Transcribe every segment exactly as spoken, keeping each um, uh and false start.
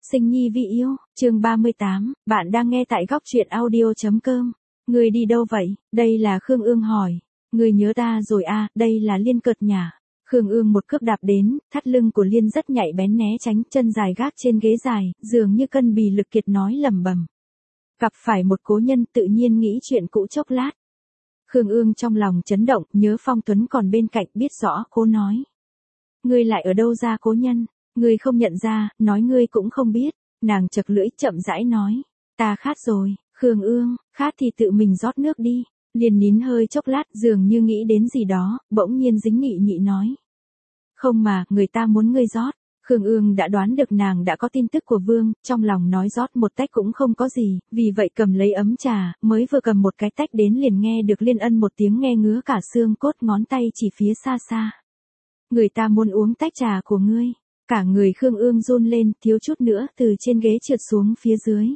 Sinh nhi vi yêu, chương ba mươi tám, bạn đang nghe tại góc truyện audio.com. Người đi đâu vậy? Đây là Khương Ương hỏi. Người nhớ ta rồi à, đây là Liên cợt nhả. Khương Ương một cước đạp đến, thắt lưng của Liên rất nhạy bén né tránh, chân dài gác trên ghế dài, dường như cân bì lực kiệt nói lẩm bẩm. Gặp phải một cố nhân tự nhiên nghĩ chuyện cũ chốc lát. Khương Ương trong lòng chấn động, nhớ Phong Tuấn còn bên cạnh biết rõ, cố nói. Ngươi lại ở đâu ra cố nhân? Ngươi không nhận ra, nói ngươi cũng không biết. Nàng chật lưỡi chậm rãi nói. Ta khát rồi, Khương Ương, khát thì tự mình rót nước đi. Liền nín hơi chốc lát dường như nghĩ đến gì đó, bỗng nhiên dính nghị nhị nói. Không mà, người ta muốn ngươi rót. Khương Ương đã đoán được nàng đã có tin tức của Vương, trong lòng nói rót một tách cũng không có gì, vì vậy cầm lấy ấm trà, mới vừa cầm một cái tách đến liền nghe được Liên Ân một tiếng nghe ngứa cả xương cốt, ngón tay chỉ phía xa xa. Người ta muốn uống tách trà của ngươi. Cả người Khương Ương run lên, thiếu chút nữa từ trên ghế trượt xuống phía dưới.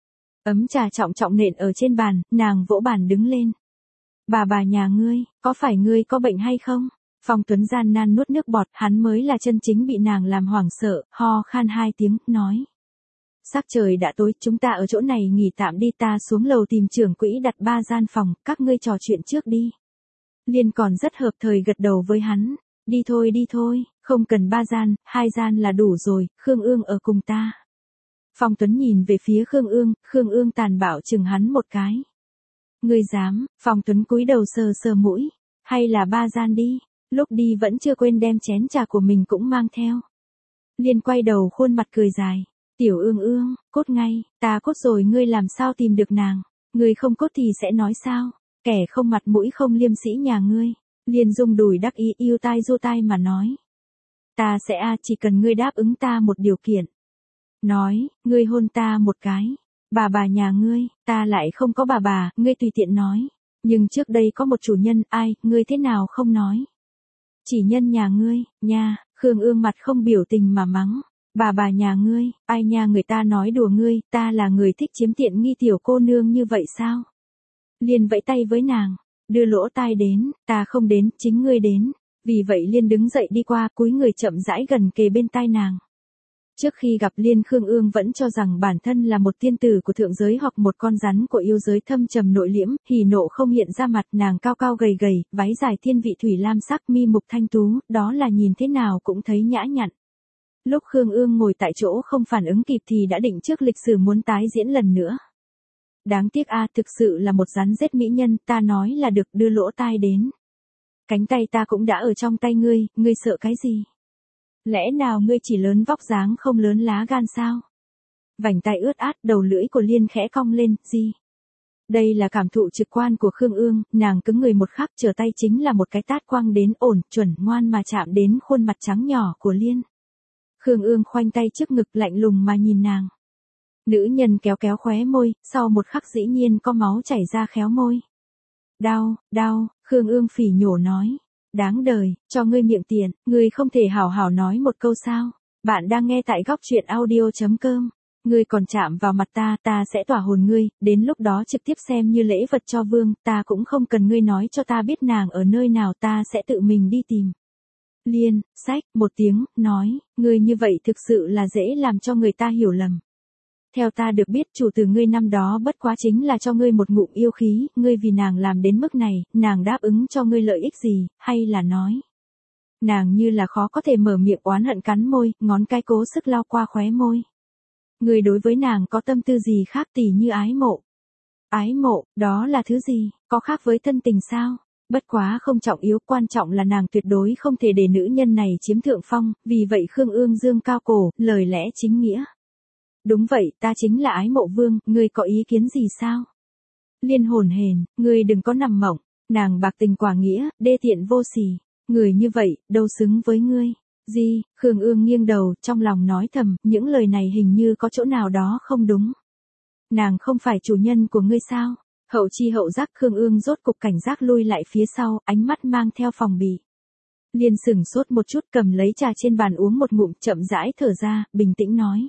Ấm trà trọng trọng nện ở trên bàn, nàng vỗ bàn đứng lên. Bà bà nhà ngươi, có phải ngươi có bệnh hay không? Phong Tuấn gian nan nuốt nước bọt, hắn mới là chân chính bị nàng làm hoảng sợ, ho khan hai tiếng, nói. Sắc trời đã tối, chúng ta ở chỗ này nghỉ tạm đi, ta xuống lầu tìm trưởng quỹ đặt ba gian phòng, các ngươi trò chuyện trước đi. Liên còn rất hợp thời gật đầu với hắn. Đi thôi đi thôi, không cần ba gian, hai gian là đủ rồi, Khương Ương ở cùng ta. Phong Tuấn nhìn về phía Khương Ương, Khương Ương tàn bạo chừng hắn một cái. Ngươi dám? Phong Tuấn cúi đầu sờ sờ mũi, hay là ba gian đi, lúc đi vẫn chưa quên đem chén trà của mình cũng mang theo. Liên quay đầu khuôn mặt cười dài, tiểu Ương Ương, cốt ngay, ta cốt rồi ngươi làm sao tìm được nàng, ngươi không cốt thì sẽ nói sao, kẻ không mặt mũi không liêm sĩ nhà ngươi. Liên rung đùi đắc ý yêu tai du tai mà nói. Ta sẽ a à, chỉ cần ngươi đáp ứng ta một điều kiện. Nói, ngươi hôn ta một cái. Bà bà nhà ngươi, ta lại không có bà bà, ngươi tùy tiện nói. Nhưng trước đây có một chủ nhân, ai, ngươi thế nào không nói. Chỉ nhân nhà ngươi, nha, Khương Ương mặt không biểu tình mà mắng. Bà bà nhà ngươi, ai nha người ta nói đùa ngươi, ta là người thích chiếm tiện nghi tiểu cô nương như vậy sao? Liên vẫy tay với nàng. Đưa lỗ tai đến, ta không đến, chính ngươi đến. Vì vậy Liên đứng dậy đi qua, cúi người chậm rãi gần kề bên tai nàng. Trước khi gặp Liên, Khương Ương vẫn cho rằng bản thân là một tiên tử của thượng giới hoặc một con rắn của yêu giới thâm trầm nội liễm, hỉ nộ không hiện ra mặt, nàng cao cao gầy gầy, váy dài thiên vị thủy lam sắc, mi mục thanh tú, đó là nhìn thế nào cũng thấy nhã nhặn. Lúc Khương Ương ngồi tại chỗ không phản ứng kịp thì đã định trước lịch sử muốn tái diễn lần nữa. Đáng tiếc a, thực sự là một rắn rết mỹ nhân, ta nói là được, đưa lỗ tai đến. Cánh tay ta cũng đã ở trong tay ngươi, ngươi sợ cái gì? Lẽ nào ngươi chỉ lớn vóc dáng không lớn lá gan sao? Vành tay ướt át, đầu lưỡi của Liên khẽ cong lên, gì? Đây là cảm thụ trực quan của Khương Ương, nàng cứng người một khắc, trở tay chính là một cái tát quăng đến, ổn, chuẩn, ngoan mà chạm đến khuôn mặt trắng nhỏ của Liên. Khương Ương khoanh tay trước ngực lạnh lùng mà nhìn nàng. Nữ nhân kéo kéo khóe môi, sau một khắc dĩ nhiên có máu chảy ra khéo môi. Đau, đau, Khương Ương phỉ nhổ nói. Đáng đời, cho ngươi miệng tiện, ngươi không thể hảo hảo nói một câu sao. Bạn đang nghe tại góc truyện audio.com. Ngươi còn chạm vào mặt ta, ta sẽ tỏa hồn ngươi, đến lúc đó trực tiếp xem như lễ vật cho Vương, ta cũng không cần ngươi nói cho ta biết nàng ở nơi nào, ta sẽ tự mình đi tìm. Liên, sách, một tiếng, nói, ngươi như vậy thực sự là dễ làm cho người ta hiểu lầm. Theo ta được biết chủ từ ngươi năm đó bất quá chính là cho ngươi một ngụm yêu khí, ngươi vì nàng làm đến mức này, nàng đáp ứng cho ngươi lợi ích gì, hay là nói. Nàng như là khó có thể mở miệng oán hận cắn môi, ngón cái cố sức lao qua khóe môi. Ngươi đối với nàng có tâm tư gì khác tỉ như ái mộ. Ái mộ, đó là thứ gì, có khác với thân tình sao? Bất quá không trọng yếu, quan trọng là nàng tuyệt đối không thể để nữ nhân này chiếm thượng phong, vì vậy Khương Ương dương cao cổ, lời lẽ chính nghĩa. Đúng vậy, ta chính là ái mộ Vương, ngươi có ý kiến gì sao? Liên hồn hển, ngươi đừng có nằm mộng, nàng bạc tình quả nghĩa, đê tiện vô sỉ, người như vậy, đâu xứng với ngươi. Gì? Khương Ương nghiêng đầu, trong lòng nói thầm, những lời này hình như có chỗ nào đó không đúng. Nàng không phải chủ nhân của ngươi sao? Hậu chi hậu giác, Khương Ương rốt cục cảnh giác lui lại phía sau, ánh mắt mang theo phòng bị. Liên sửng sốt một chút, cầm lấy trà trên bàn uống một ngụm, chậm rãi thở ra, bình tĩnh nói.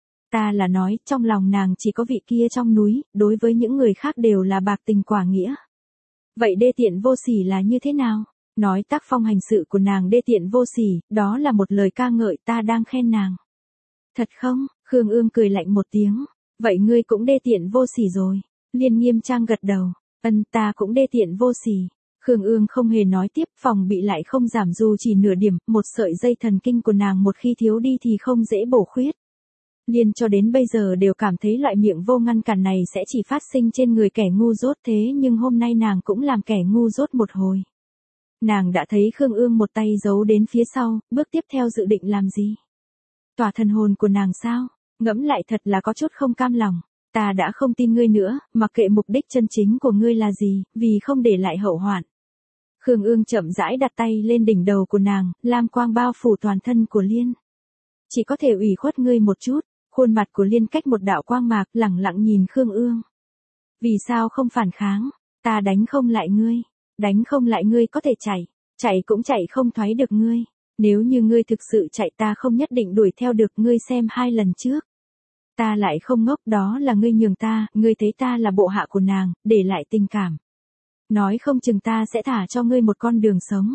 Ta là nói, trong lòng nàng chỉ có vị kia trong núi, đối với những người khác đều là bạc tình quả nghĩa. Vậy đê tiện vô sỉ là như thế nào? Nói tác phong hành sự của nàng đê tiện vô sỉ, đó là một lời ca ngợi, ta đang khen nàng. Thật không? Khương Ương cười lạnh một tiếng. Vậy ngươi cũng đê tiện vô sỉ rồi. Liên nghiêm trang gật đầu. Ân, ta cũng đê tiện vô sỉ. Khương Ương không hề nói tiếp, phòng bị lại không giảm dù chỉ nửa điểm, một sợi dây thần kinh của nàng một khi thiếu đi thì không dễ bổ khuyết. Liên cho đến bây giờ đều cảm thấy loại miệng vô ngăn cản này sẽ chỉ phát sinh trên người kẻ ngu dốt, thế nhưng hôm nay nàng cũng làm kẻ ngu dốt một hồi. Nàng đã thấy Khương Ương một tay giấu đến phía sau, bước tiếp theo dự định làm gì? Tỏa thần hồn của nàng sao? Ngẫm lại thật là có chút không cam lòng. Ta đã không tin ngươi nữa, mặc kệ mục đích chân chính của ngươi là gì, vì không để lại hậu hoạn. Khương Ương chậm rãi đặt tay lên đỉnh đầu của nàng, lam quang bao phủ toàn thân của Liên. Chỉ có thể ủy khuất ngươi một chút. Khuôn mặt của Liên cách một đạo quang mạc, lẳng lặng nhìn Khương Ương. Vì sao không phản kháng? Ta đánh không lại ngươi. Đánh không lại ngươi có thể chạy. Chạy cũng chạy không thoái được ngươi. Nếu như ngươi thực sự chạy ta không nhất định đuổi theo được ngươi, xem hai lần trước. Ta lại không ngốc, đó là ngươi nhường ta, ngươi thấy ta là bộ hạ của nàng, để lại tình cảm. Nói không chừng ta sẽ thả cho ngươi một con đường sống.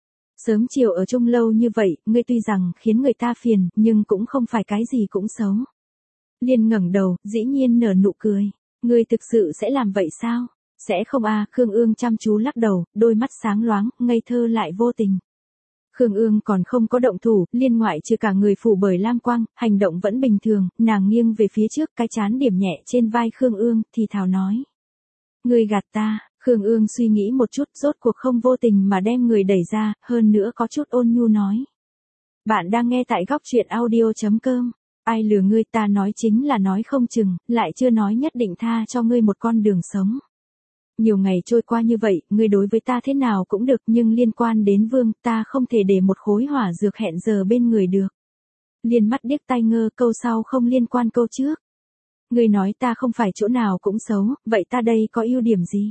Sớm chiều ở chung lâu như vậy, ngươi tuy rằng khiến người ta phiền, nhưng cũng không phải cái gì cũng xấu. Liên ngẩng đầu, dĩ nhiên nở nụ cười. Ngươi thực sự sẽ làm vậy sao? Sẽ không à, Khương Ương chăm chú lắc đầu, đôi mắt sáng loáng, ngây thơ lại vô tình. Khương Ương còn không có động thủ, Liên ngoại trừ cả người phủ bởi lam quang, hành động vẫn bình thường, nàng nghiêng về phía trước, cái chán điểm nhẹ trên vai Khương Ương, thì thào nói. Ngươi gạt ta. Khương Ương suy nghĩ một chút, rốt cuộc không vô tình mà đem người đẩy ra, hơn nữa có chút ôn nhu nói. Bạn đang nghe tại góc truyện audio chấm com. Ai lừa ngươi, ta nói chính là nói không chừng, lại chưa nói nhất định tha cho ngươi một con đường sống. Nhiều ngày trôi qua như vậy, ngươi đối với ta thế nào cũng được, nhưng liên quan đến Vương, ta không thể để một khối hỏa dược hẹn giờ bên người được. Liên mắt điếc tai ngơ, câu sau không liên quan câu trước. Ngươi nói ta không phải chỗ nào cũng xấu, vậy ta đây có ưu điểm gì?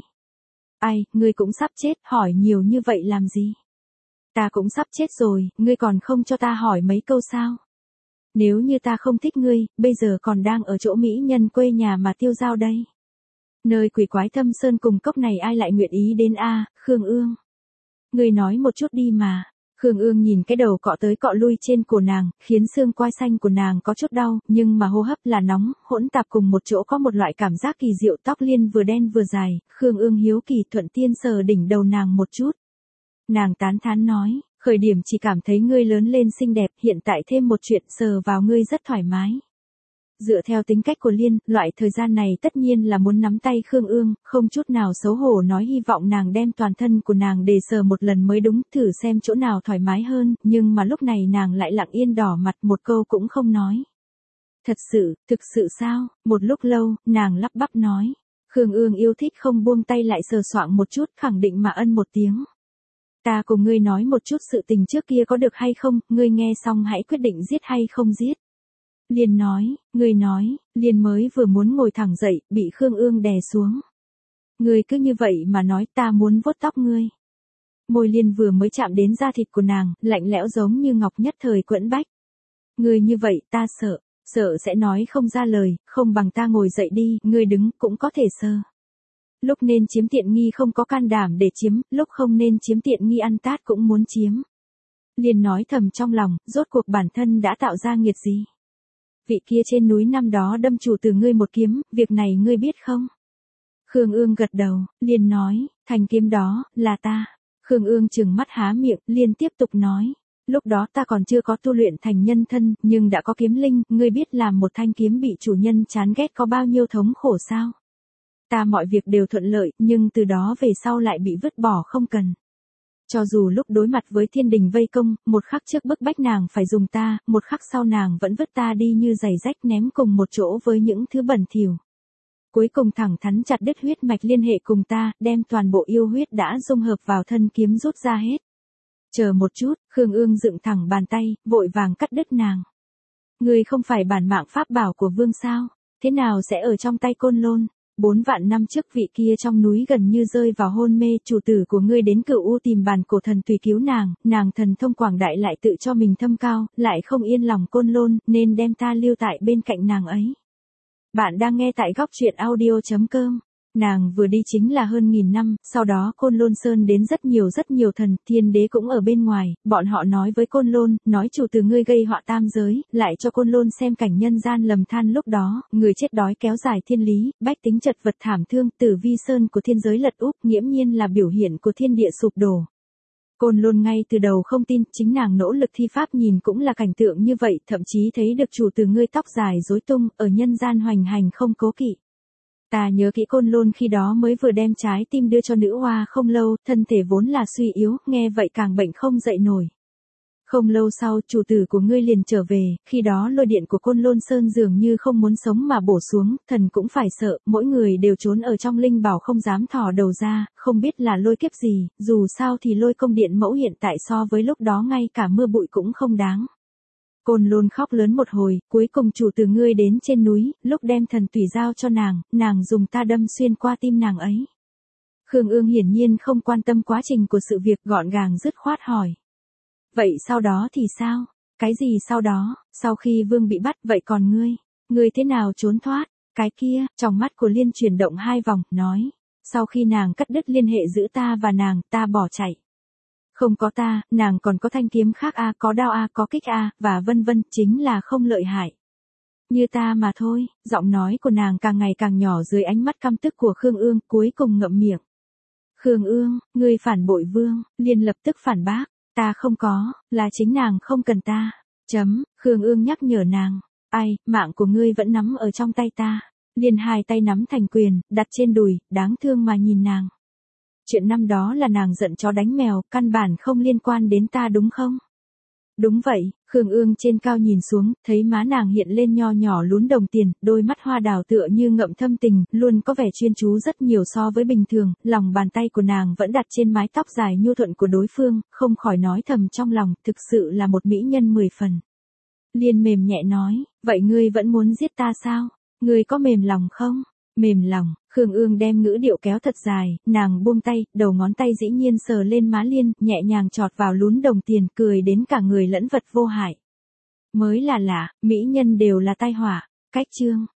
Ai, ngươi cũng sắp chết, hỏi nhiều như vậy làm gì? Ta cũng sắp chết rồi, ngươi còn không cho ta hỏi mấy câu sao? Nếu như ta không thích ngươi, bây giờ còn đang ở chỗ mỹ nhân quê nhà mà tiêu dao đây. Nơi quỷ quái thâm sơn cùng cốc này ai lại nguyện ý đến a, à, Khương Ương. Ngươi nói một chút đi mà. Khương Ương nhìn cái đầu cọ tới cọ lui trên cổ nàng, khiến xương quai xanh của nàng có chút đau, nhưng mà hô hấp là nóng, hỗn tạp cùng một chỗ có một loại cảm giác kỳ diệu, tóc Liên vừa đen vừa dài, Khương Ương hiếu kỳ thuận tiên sờ đỉnh đầu nàng một chút. Nàng tán thán nói, khởi điểm chỉ cảm thấy ngươi lớn lên xinh đẹp, hiện tại thêm một chuyện sờ vào ngươi rất thoải mái. Dựa theo tính cách của Liên, loại thời gian này tất nhiên là muốn nắm tay Khương Ương, không chút nào xấu hổ nói hy vọng nàng đem toàn thân của nàng để sờ một lần mới đúng, thử xem chỗ nào thoải mái hơn, nhưng mà lúc này nàng lại lặng yên đỏ mặt, một câu cũng không nói. Thật sự, thực sự sao? Một lúc lâu, nàng lắp bắp nói. Khương Ương yêu thích không buông tay lại sờ soạng một chút, khẳng định mà ân một tiếng. Ta cùng ngươi nói một chút sự tình trước kia có được hay không, ngươi nghe xong hãy quyết định giết hay không giết. Liên nói, ngươi nói, Liên mới vừa muốn ngồi thẳng dậy, bị Khương Ương đè xuống. Ngươi cứ như vậy mà nói, ta muốn vuốt tóc ngươi. Môi Liên vừa mới chạm đến da thịt của nàng, lạnh lẽo giống như ngọc nhất thời quẫn bách. Ngươi như vậy, ta sợ, sợ sẽ nói không ra lời, không bằng ta ngồi dậy đi, ngươi đứng cũng có thể sờ. Lúc nên chiếm tiện nghi không có can đảm để chiếm, lúc không nên chiếm tiện nghi ăn tát cũng muốn chiếm. Liên nói thầm trong lòng, rốt cuộc bản thân đã tạo ra nghiệt gì? Vị kia trên núi năm đó đâm chủ từ ngươi một kiếm, việc này ngươi biết không? Khương Ương gật đầu, Liên nói, thanh kiếm đó, là ta. Khương Ương trừng mắt há miệng, Liên tiếp tục nói. Lúc đó ta còn chưa có tu luyện thành nhân thân, nhưng đã có kiếm linh, ngươi biết làm một thanh kiếm bị chủ nhân chán ghét có bao nhiêu thống khổ sao? Ta mọi việc đều thuận lợi, nhưng từ đó về sau lại bị vứt bỏ không cần. Cho dù lúc đối mặt với thiên đình vây công, một khắc trước bức bách nàng phải dùng ta, một khắc sau nàng vẫn vứt ta đi như giày rách ném cùng một chỗ với những thứ bẩn thỉu. Cuối cùng thẳng thắn chặt đứt huyết mạch liên hệ cùng ta, đem toàn bộ yêu huyết đã dung hợp vào thân kiếm rút ra hết. Chờ một chút, Khương Ương dựng thẳng bàn tay, vội vàng cắt đứt nàng. Ngươi không phải bản mạng pháp bảo của Vương sao? Thế nào sẽ ở trong tay Côn Lôn? Bốn vạn năm trước vị kia trong núi gần như rơi vào hôn mê, chủ tử của ngươi đến Cửu U tìm bàn cổ thần tùy cứu nàng, nàng thần thông quảng đại lại tự cho mình thâm cao, lại không yên lòng Côn Lôn, nên đem ta lưu tại bên cạnh nàng ấy. Bạn đang nghe tại góc truyện audio chấm com. Nàng vừa đi chính là hơn nghìn năm, sau đó Côn Lôn Sơn đến rất nhiều rất nhiều thần, thiên đế cũng ở bên ngoài, bọn họ nói với Côn Lôn, nói chủ từ ngươi gây họa tam giới, lại cho Côn Lôn xem cảnh nhân gian lầm than lúc đó, người chết đói kéo dài thiên lý, bách tính chật vật thảm thương, tử vi sơn của thiên giới lật úp, nghiễm nhiên là biểu hiện của thiên địa sụp đổ. Côn Lôn ngay từ đầu không tin, chính nàng nỗ lực thi pháp nhìn cũng là cảnh tượng như vậy, thậm chí thấy được chủ từ ngươi tóc dài rối tung, ở nhân gian hoành hành không cố kỵ. Ta nhớ kỹ Côn Lôn khi đó mới vừa đem trái tim đưa cho nữ hoa không lâu, thân thể vốn là suy yếu, nghe vậy càng bệnh không dậy nổi. Không lâu sau, chủ tử của ngươi liền trở về, khi đó lôi điện của Côn Lôn Sơn dường như không muốn sống mà bổ xuống, thần cũng phải sợ, mỗi người đều trốn ở trong linh bảo không dám thò đầu ra, không biết là lôi kiếp gì, dù sao thì lôi công điện mẫu hiện tại so với lúc đó ngay cả mưa bụi cũng không đáng. Côn Lôn khóc lớn một hồi, cuối cùng chủ từ ngươi đến trên núi, lúc đem thần tùy giao cho nàng, nàng dùng ta đâm xuyên qua tim nàng ấy. Khương Ương hiển nhiên không quan tâm quá trình của sự việc, gọn gàng dứt khoát hỏi. Vậy sau đó thì sao? Cái gì sau đó? Sau khi vương bị bắt, vậy còn ngươi? Ngươi thế nào trốn thoát? Cái kia, trong mắt của Liên chuyển động hai vòng, nói. Sau khi nàng cắt đứt liên hệ giữa ta và nàng, ta bỏ chạy. Không có ta, nàng còn có thanh kiếm khác a, có đao a, có kích a, và vân vân, chính là không lợi hại. Như ta mà thôi, giọng nói của nàng càng ngày càng nhỏ dưới ánh mắt căm tức của Khương Ương, cuối cùng ngậm miệng. Khương Ương, ngươi phản bội vương, Liên lập tức phản bác. Ta không có, là chính nàng không cần ta. Chấm, Khương Ương nhắc nhở nàng. Ai, mạng của ngươi vẫn nắm ở trong tay ta. Liên hai tay nắm thành quyền, đặt trên đùi, đáng thương mà nhìn nàng. Chuyện năm đó là nàng giận chó đánh mèo, căn bản không liên quan đến ta đúng không? Đúng vậy, Khương Ương trên cao nhìn xuống, thấy má nàng hiện lên nho nhỏ lún đồng tiền, đôi mắt hoa đào tựa như ngậm thâm tình, luôn có vẻ chuyên chú rất nhiều so với bình thường, lòng bàn tay của nàng vẫn đặt trên mái tóc dài nhu thuận của đối phương, không khỏi nói thầm trong lòng, thực sự là một mỹ nhân mười phần. Liên mềm nhẹ nói, vậy ngươi vẫn muốn giết ta sao? Ngươi có mềm lòng không? Mềm lòng, Khương Ương đem ngữ điệu kéo thật dài, nàng buông tay, đầu ngón tay dĩ nhiên sờ lên má Liên, nhẹ nhàng chọt vào lún đồng tiền, cười đến cả người lẫn vật vô hại. Mới là lạ, mỹ nhân đều là tai họa. Cách chương